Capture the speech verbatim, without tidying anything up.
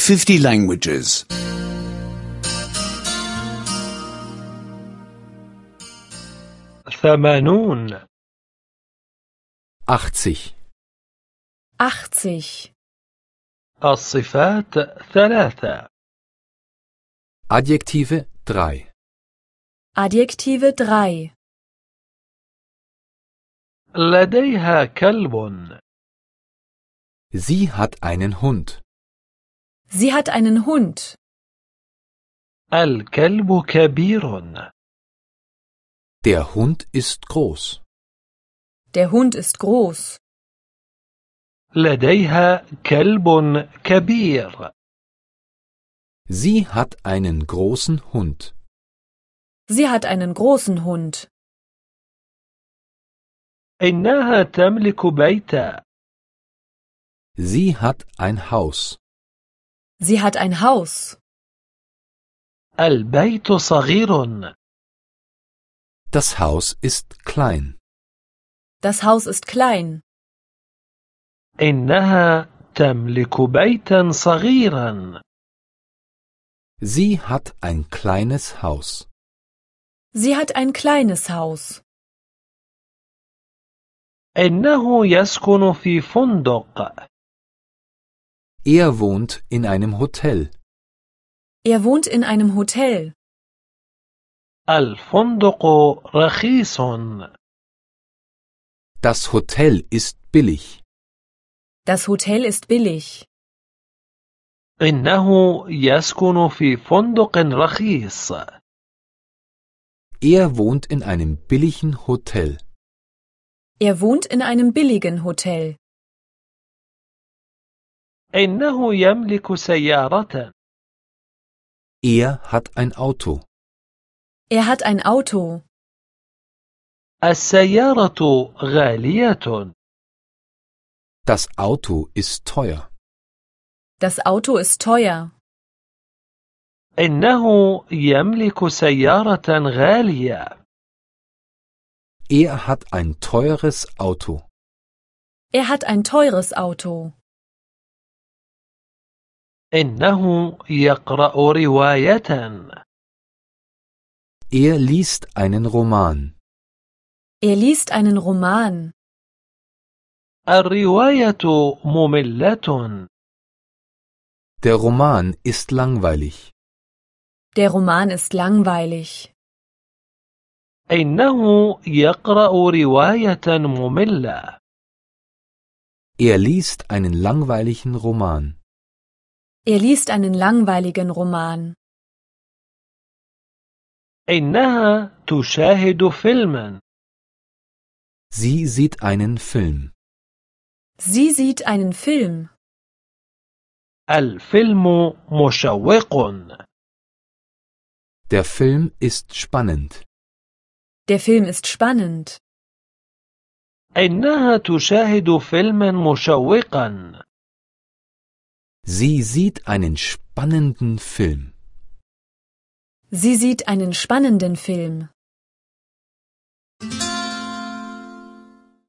fifty languages. ثمانون. achtzig. achtzig. الصفات ثلاثة. Adjektive drei. Adjektive drei. لديها كلب. Sie hat einen Hund. Sie hat einen Hund. الكلب كبير. Der Hund ist groß. Der Hund ist groß. لديها كلب كبير. Sie hat einen großen Hund. Sie hat einen großen Hund. إنها تملك بيتا. Sie hat ein Haus. Sie hat ein Haus. البيت صغير. Das Haus ist klein. Das Haus ist klein. إنها تملك بيتا صغيرا. Sie hat ein kleines Haus. Sie hat ein kleines Haus. إنه يسكن في فندق. Er wohnt in einem Hotel. Er wohnt in einem Hotel. الفندق رخيص. Das Hotel ist billig. Das Hotel ist billig. إنه يسكن في فندق رخيص. Er wohnt in einem billigen Hotel. Er wohnt in einem billigen Hotel. إنه يملك سيارة. Er hat ein Auto. Er hat ein Auto. السيارة غالية. Das Auto ist teuer. Das Auto ist teuer. إنه يملك سيارة غالية. Er hat ein teures Auto. Er hat ein teures Auto. إنه يقرأ رواية. Er liest einen Roman. Er liest einen Roman. الرواية مملة. Der Roman ist langweilig. Der Roman ist langweilig. إنه يقرأ رواية مملة. Er liest einen langweiligen Roman. Er liest einen langweiligen Roman. إنها تشاهد فيلما. Sie sieht einen Film. Sie sieht einen Film. الفيلم مشوق. Der Film ist spannend. Der Film ist spannend. إنها تشاهد فيلما مشوقا. Sie sieht einen spannenden Film. Sie sieht einen spannenden Film.